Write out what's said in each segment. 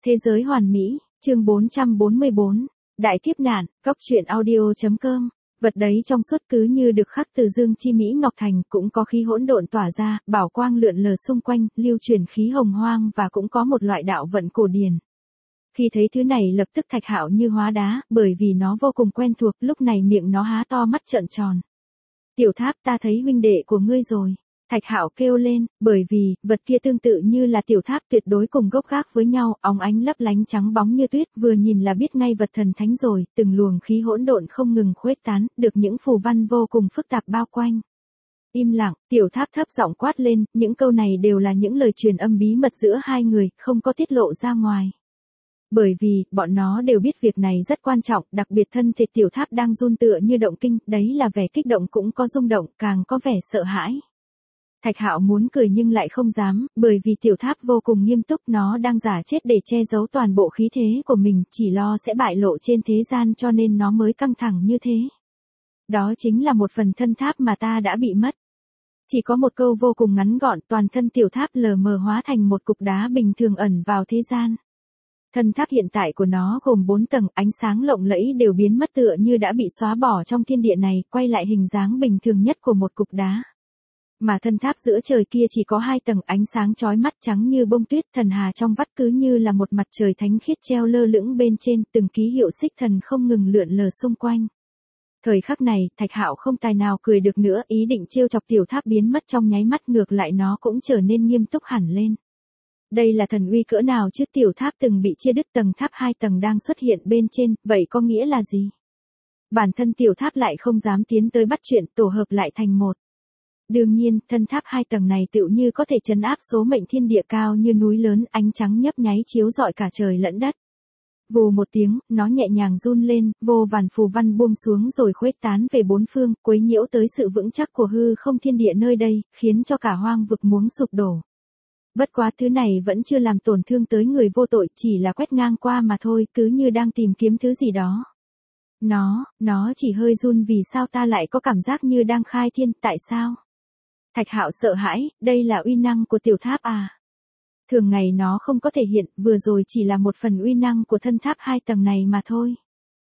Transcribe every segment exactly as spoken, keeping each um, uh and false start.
Thế giới hoàn mỹ, chương bốn trăm bốn mươi bốn, Đại kiếp nạn, góc truyện audio.com. Vật đấy trong suốt cứ như được khắc từ dương chi mỹ ngọc thành, cũng có khí hỗn độn tỏa ra, bảo quang lượn lờ xung quanh, lưu chuyển khí hồng hoang và cũng có một loại đạo vận cổ điển. Khi thấy thứ này lập tức Thạch Hạo như hóa đá, bởi vì nó vô cùng quen thuộc, lúc này miệng nó há to mắt trợn tròn. Tiểu Tháp, ta thấy huynh đệ của ngươi rồi. Thạch Hạo kêu lên, bởi vì, vật kia tương tự như là tiểu tháp tuyệt đối cùng gốc gác với nhau, óng ánh lấp lánh trắng bóng như tuyết, vừa nhìn là biết ngay vật thần thánh rồi, từng luồng khí hỗn độn không ngừng khuếch tán, được những phù văn vô cùng phức tạp bao quanh. Im lặng, tiểu tháp thấp giọng quát lên, những câu này đều là những lời truyền âm bí mật giữa hai người, không có tiết lộ ra ngoài. Bởi vì, bọn nó đều biết việc này rất quan trọng, đặc biệt thân thể tiểu tháp đang run tựa như động kinh, đấy là vẻ kích động cũng có rung động, càng có vẻ sợ hãi. Thạch Hạo muốn cười nhưng lại không dám, bởi vì tiểu tháp vô cùng nghiêm túc, nó đang giả chết để che giấu toàn bộ khí thế của mình, chỉ lo sẽ bại lộ trên thế gian cho nên nó mới căng thẳng như thế. Đó chính là một phần thân tháp mà ta đã bị mất. Chỉ có một câu vô cùng ngắn gọn, toàn thân tiểu tháp lờ mờ hóa thành một cục đá bình thường ẩn vào thế gian. Thân tháp hiện tại của nó gồm bốn tầng, ánh sáng lộng lẫy đều biến mất tựa như đã bị xóa bỏ trong thiên địa này, quay lại hình dáng bình thường nhất của một cục đá. Mà thân tháp giữa trời kia chỉ có hai tầng, ánh sáng chói mắt trắng như bông tuyết, thần hà trong vắt cứ như là một mặt trời thánh khiết treo lơ lửng bên trên, từng ký hiệu xích thần không ngừng lượn lờ xung quanh. Thời khắc này, Thạch Hạo không tài nào cười được nữa, ý định trêu chọc tiểu tháp biến mất trong nháy mắt, ngược lại nó cũng trở nên nghiêm túc hẳn lên. Đây là thần uy cỡ nào chứ, tiểu tháp từng bị chia đứt, tầng tháp hai tầng đang xuất hiện bên trên, vậy có nghĩa là gì? Bản thân tiểu tháp lại không dám tiến tới bắt chuyện, tổ hợp lại thành một. Đương nhiên, thân tháp hai tầng này tựu như có thể trấn áp số mệnh thiên địa cao như núi lớn, ánh trắng nhấp nháy chiếu rọi cả trời lẫn đất. Vù một tiếng, nó nhẹ nhàng run lên, vô vàn phù văn buông xuống rồi khuếch tán về bốn phương, quấy nhiễu tới sự vững chắc của hư không thiên địa nơi đây, khiến cho cả hoang vực muốn sụp đổ. Bất quá thứ này vẫn chưa làm tổn thương tới người vô tội, chỉ là quét ngang qua mà thôi, cứ như đang tìm kiếm thứ gì đó. Nó, nó chỉ hơi run, vì sao ta lại có cảm giác như đang khai thiên, tại sao? Thạch Hạo sợ hãi, đây là uy năng của tiểu tháp à? Thường ngày nó không có thể hiện, vừa rồi chỉ là một phần uy năng của thân tháp hai tầng này mà thôi.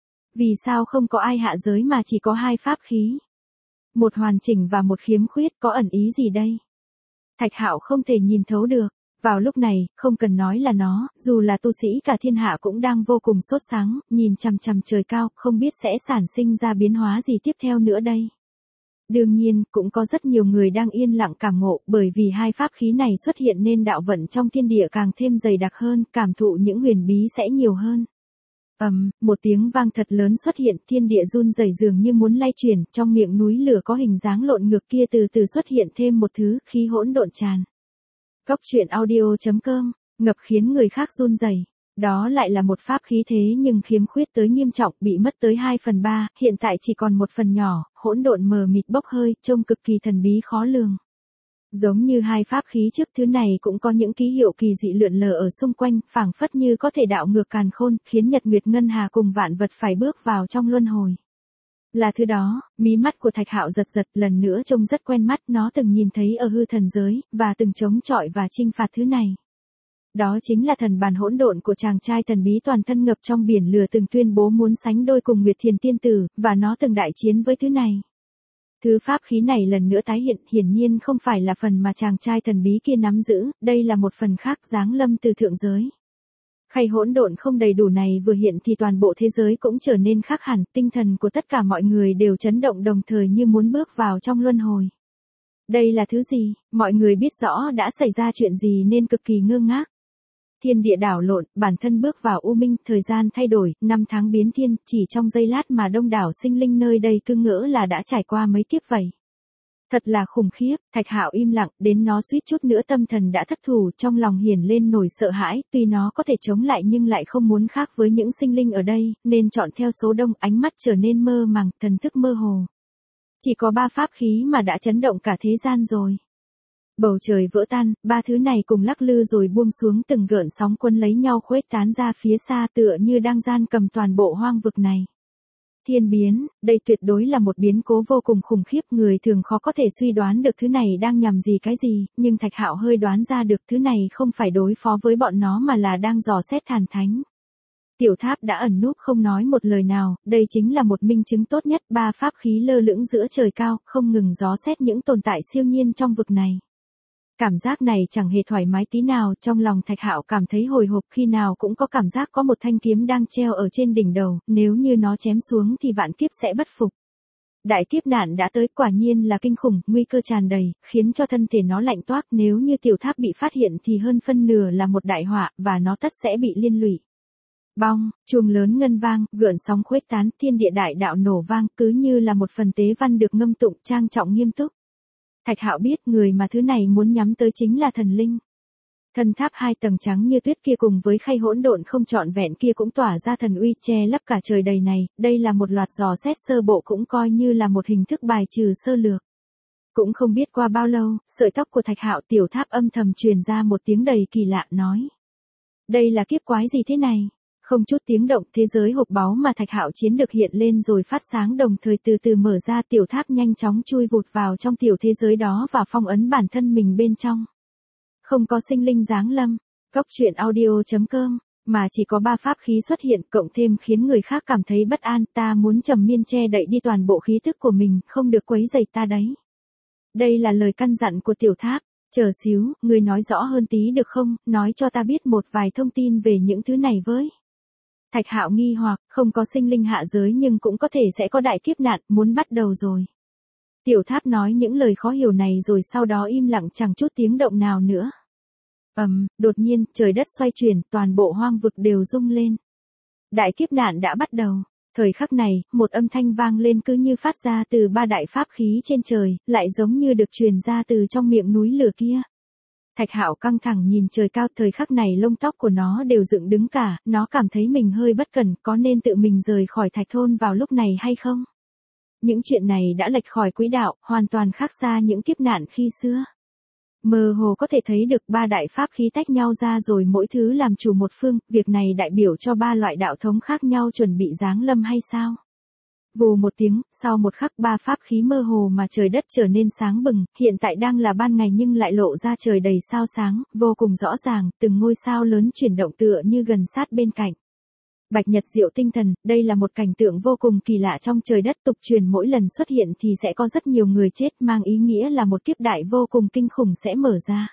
Vì sao không có ai hạ giới mà chỉ có hai pháp khí? Một hoàn chỉnh và một khiếm khuyết, có ẩn ý gì đây? Thạch Hạo không thể nhìn thấu được. Vào lúc này, không cần nói là nó, dù là tu sĩ cả thiên hạ cũng đang vô cùng sốt sáng, nhìn chằm chằm trời cao, không biết sẽ sản sinh ra biến hóa gì tiếp theo nữa đây. Đương nhiên, cũng có rất nhiều người đang yên lặng cảm ngộ, bởi vì hai pháp khí này xuất hiện nên đạo vận trong thiên địa càng thêm dày đặc hơn, cảm thụ những huyền bí sẽ nhiều hơn. Ầm, um, một tiếng vang thật lớn xuất hiện, thiên địa run rẩy dường như muốn lay chuyển, trong miệng núi lửa có hình dáng lộn ngược kia từ từ xuất hiện thêm một thứ, khí hỗn độn tràn. Góc truyện audio.com, ngập khiến người khác run rẩy. Đó lại là một pháp khí thế nhưng khiếm khuyết tới nghiêm trọng, bị mất tới hai phần ba, hiện tại chỉ còn một phần nhỏ, hỗn độn mờ mịt bốc hơi, trông cực kỳ thần bí khó lường. Giống như hai pháp khí trước, thứ này cũng có những ký hiệu kỳ dị lượn lờ ở xung quanh, phảng phất như có thể đảo ngược càn khôn, khiến Nhật Nguyệt Ngân Hà cùng vạn vật phải bước vào trong luân hồi. Là thứ đó, mí mắt của Thạch Hạo giật giật, lần nữa trông rất quen mắt, nó từng nhìn thấy ở hư thần giới, và từng chống chọi và chinh phạt thứ này. Đó chính là thần bàn hỗn độn của chàng trai thần bí toàn thân ngập trong biển lửa, từng tuyên bố muốn sánh đôi cùng Nguyệt Thiền Tiên Tử, và nó từng đại chiến với thứ này. Thứ pháp khí này lần nữa tái hiện, hiển nhiên không phải là phần mà chàng trai thần bí kia nắm giữ, đây là một phần khác giáng lâm từ thượng giới. Khay hỗn độn không đầy đủ này vừa hiện thì toàn bộ thế giới cũng trở nên khác hẳn, tinh thần của tất cả mọi người đều chấn động đồng thời như muốn bước vào trong luân hồi. Đây là thứ gì? Mọi người biết rõ đã xảy ra chuyện gì nên cực kỳ ngơ ngác. Thiên địa đảo lộn, bản thân bước vào u minh, thời gian thay đổi, năm tháng biến thiên, chỉ trong giây lát mà đông đảo sinh linh nơi đây cứ ngỡ là đã trải qua mấy kiếp vậy. Thật là khủng khiếp, Thạch Hạo im lặng, đến nó suýt chút nữa tâm thần đã thất thủ, trong lòng hiển lên nổi sợ hãi, tuy nó có thể chống lại nhưng lại không muốn khác với những sinh linh ở đây, nên chọn theo số đông, ánh mắt trở nên mơ màng, thần thức mơ hồ. Chỉ có ba pháp khí mà đã chấn động cả thế gian rồi. Bầu trời vỡ tan, ba thứ này cùng lắc lư rồi buông xuống, từng gợn sóng quân lấy nhau khuếch tán ra phía xa, tựa như đang gian cầm toàn bộ hoang vực này. Thiên biến, đây tuyệt đối là một biến cố vô cùng khủng khiếp, người thường khó có thể suy đoán được thứ này đang nhằm gì cái gì, nhưng Thạch Hạo hơi đoán ra được thứ này không phải đối phó với bọn nó mà là đang dò xét Thần Thánh. Tiểu Tháp đã ẩn núp không nói một lời nào, đây chính là một minh chứng tốt nhất, ba pháp khí lơ lửng giữa trời cao, không ngừng dò xét những tồn tại siêu nhiên trong vực này. Cảm giác này chẳng hề thoải mái tí nào, trong lòng Thạch Hạo cảm thấy hồi hộp, khi nào cũng có cảm giác có một thanh kiếm đang treo ở trên đỉnh đầu, nếu như nó chém xuống thì vạn kiếp sẽ bất phục. Đại kiếp nạn đã tới, quả nhiên là kinh khủng, nguy cơ tràn đầy, khiến cho thân thể nó lạnh toát, nếu như Tiểu Tháp bị phát hiện thì hơn phân nửa là một đại họa, và nó tất sẽ bị liên lụy. Bong, chuông lớn ngân vang, gợn sóng khuếch tán, thiên địa đại đạo nổ vang, cứ như là một phần tế văn được ngâm tụng trang trọng nghiêm túc. Thạch Hạo biết người mà thứ này muốn nhắm tới chính là thần linh. Thân tháp hai tầng trắng như tuyết kia cùng với khay hỗn độn không trọn vẹn kia cũng tỏa ra thần uy che lấp cả trời đầy này, đây là một loạt dò xét sơ bộ cũng coi như là một hình thức bài trừ sơ lược. Cũng không biết qua bao lâu, sợi tóc của Thạch Hạo Tiểu Tháp âm thầm truyền ra một tiếng đầy kỳ lạ nói. Đây là kiếp quái gì thế này? Không chút tiếng động, thế giới hộp báu mà Thạch Hạo chiến được hiện lên rồi phát sáng đồng thời từ từ mở ra, Tiểu Tháp nhanh chóng chui vụt vào trong tiểu thế giới đó và phong ấn bản thân mình bên trong. Không có sinh linh giáng lâm, Cốc Truyện Audio chấm com, mà chỉ có ba pháp khí xuất hiện cộng thêm khiến người khác cảm thấy bất an, ta muốn trầm miên che đậy đi toàn bộ khí tức của mình, không được quấy rầy ta đấy. Đây là lời căn dặn của Tiểu Tháp. Chờ xíu, người nói rõ hơn tí được không, nói cho ta biết một vài thông tin về những thứ này với. Thạch Hạo nghi hoặc, không có sinh linh hạ giới nhưng cũng có thể sẽ có đại kiếp nạn, muốn bắt đầu rồi. Tiểu Tháp nói những lời khó hiểu này rồi sau đó im lặng chẳng chút tiếng động nào nữa. Ầm, um, đột nhiên, trời đất xoay chuyển, toàn bộ hoang vực đều rung lên. Đại kiếp nạn đã bắt đầu. Thời khắc này, một âm thanh vang lên cứ như phát ra từ ba đại pháp khí trên trời, lại giống như được truyền ra từ trong miệng núi lửa kia. Thạch Hạo căng thẳng nhìn trời cao, thời khắc này lông tóc của nó đều dựng đứng cả, nó cảm thấy mình hơi bất cẩn, có nên tự mình rời khỏi Thạch Thôn vào lúc này hay không? Những chuyện này đã lệch khỏi quỹ đạo, hoàn toàn khác xa những kiếp nạn khi xưa. Mơ hồ có thể thấy được ba đại pháp khí tách nhau ra rồi mỗi thứ làm chủ một phương, việc này đại biểu cho ba loại đạo thống khác nhau chuẩn bị giáng lâm hay sao? Vù một tiếng, sau một khắc ba pháp khí mơ hồ mà trời đất trở nên sáng bừng, hiện tại đang là ban ngày nhưng lại lộ ra trời đầy sao sáng, vô cùng rõ ràng, từng ngôi sao lớn chuyển động tựa như gần sát bên cạnh. Bạch nhật diệu tinh thần, đây là một cảnh tượng vô cùng kỳ lạ trong trời đất, tục truyền mỗi lần xuất hiện thì sẽ có rất nhiều người chết, mang ý nghĩa là một kiếp đại vô cùng kinh khủng sẽ mở ra.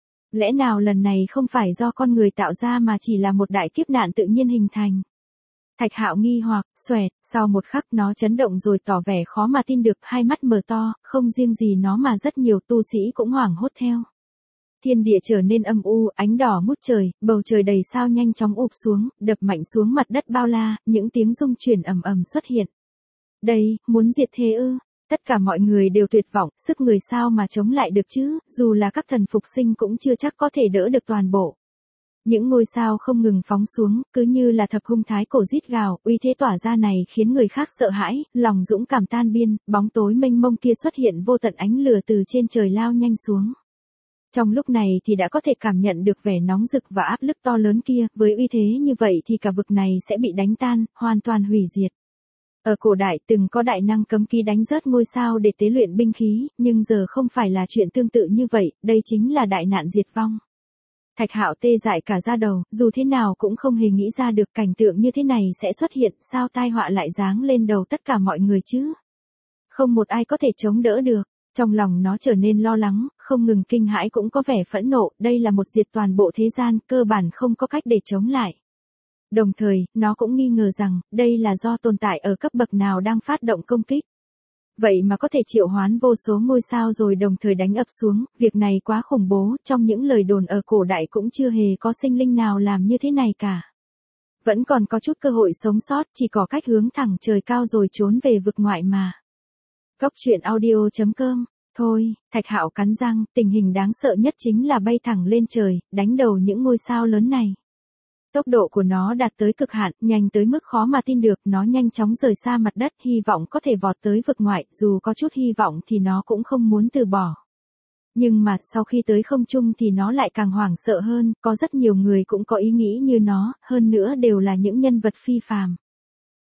Lẽ nào lần này không phải do con người tạo ra mà chỉ là một đại kiếp nạn tự nhiên hình thành? Thạch Hạo nghi hoặc, xoẹt, sau một khắc nó chấn động rồi tỏ vẻ khó mà tin được, hai mắt mở to, không riêng gì nó mà rất nhiều tu sĩ cũng hoảng hốt theo. Thiên địa trở nên âm u, ánh đỏ ngút trời, bầu trời đầy sao nhanh chóng ụp xuống, đập mạnh xuống mặt đất bao la, những tiếng rung chuyển ầm ầm xuất hiện. Đây, muốn diệt thế ư? Tất cả mọi người đều tuyệt vọng, sức người sao mà chống lại được chứ, dù là các thần phục sinh cũng chưa chắc có thể đỡ được toàn bộ. Những ngôi sao không ngừng phóng xuống, cứ như là thập hung thái cổ rít gào, uy thế tỏa ra này khiến người khác sợ hãi, lòng dũng cảm tan biên, bóng tối mênh mông kia xuất hiện vô tận ánh lửa từ trên trời lao nhanh xuống. Trong lúc này thì đã có thể cảm nhận được vẻ nóng rực và áp lực to lớn kia, với uy thế như vậy thì cả vực này sẽ bị đánh tan, hoàn toàn hủy diệt. Ở cổ đại từng có đại năng cấm kỵ đánh rớt ngôi sao để tế luyện binh khí, nhưng giờ không phải là chuyện tương tự như vậy, đây chính là đại nạn diệt vong. Thạch Hạo tê dại cả da đầu, dù thế nào cũng không hề nghĩ ra được cảnh tượng như thế này sẽ xuất hiện, sao tai họa lại giáng lên đầu tất cả mọi người chứ? Không một ai có thể chống đỡ được. Trong lòng nó trở nên lo lắng, không ngừng kinh hãi cũng có vẻ phẫn nộ, đây là một diệt toàn bộ thế gian, cơ bản không có cách để chống lại. Đồng thời, nó cũng nghi ngờ rằng, đây là do tồn tại ở cấp bậc nào đang phát động công kích. Vậy mà có thể triệu hoán vô số ngôi sao rồi đồng thời đánh ập xuống, việc này quá khủng bố, trong những lời đồn ở cổ đại cũng chưa hề có sinh linh nào làm như thế này cả. Vẫn còn có chút cơ hội sống sót, chỉ có cách hướng thẳng trời cao rồi trốn về vực ngoại mà. Cốc Truyện Audio chấm com. Thôi, Thạch Hạo cắn răng, tình hình đáng sợ nhất chính là bay thẳng lên trời, đánh đầu những ngôi sao lớn này. Tốc độ của nó đạt tới cực hạn, nhanh tới mức khó mà tin được, nó nhanh chóng rời xa mặt đất, hy vọng có thể vọt tới vực ngoại, dù có chút hy vọng thì nó cũng không muốn từ bỏ. Nhưng mà sau khi tới không trung thì nó lại càng hoảng sợ hơn, có rất nhiều người cũng có ý nghĩ như nó, hơn nữa đều là những nhân vật phi phàm.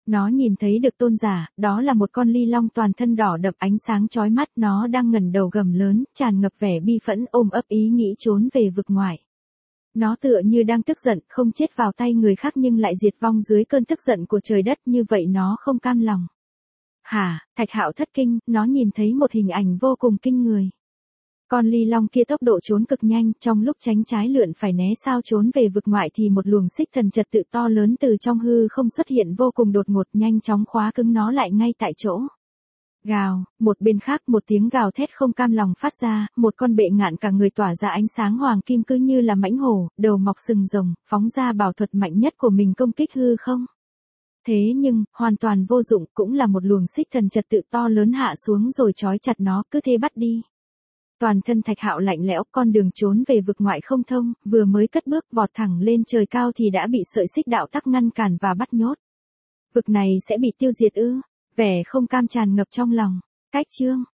Nó nhìn thấy được tôn giả, đó là một con ly long toàn thân đỏ đậm ánh sáng chói mắt, nó đang ngẩng đầu gầm lớn, tràn ngập vẻ bi phẫn, ôm ấp ý nghĩ trốn về vực ngoại. Nó tựa như đang tức giận, không chết vào tay người khác nhưng lại diệt vong dưới cơn tức giận của trời đất, như vậy nó không cam lòng. Hả, Thạch Hạo thất kinh, nó nhìn thấy một hình ảnh vô cùng kinh người. Con ly long kia tốc độ trốn cực nhanh, trong lúc tránh trái lượn phải né sao trốn về vực ngoại thì một luồng xích thần trật tự to lớn từ trong hư không xuất hiện vô cùng đột ngột, nhanh chóng khóa cứng nó lại ngay tại chỗ. Gào, một bên khác một tiếng gào thét không cam lòng phát ra, một con bệ ngạn cả người tỏa ra ánh sáng hoàng kim cứ như là mãnh hổ, đầu mọc sừng rồng, phóng ra bảo thuật mạnh nhất của mình công kích hư không. Thế nhưng, hoàn toàn vô dụng, cũng là một luồng xích thần trật tự to lớn hạ xuống rồi trói chặt nó, cứ thế bắt đi. Toàn thân Thạch Hạo lạnh lẽo, con đường trốn về vực ngoại không thông, vừa mới cất bước vọt thẳng lên trời cao thì đã bị sợi xích đạo tắc ngăn cản và bắt nhốt. Vực này sẽ bị tiêu diệt ư? Vẻ không cam tràn ngập trong lòng. Cách chương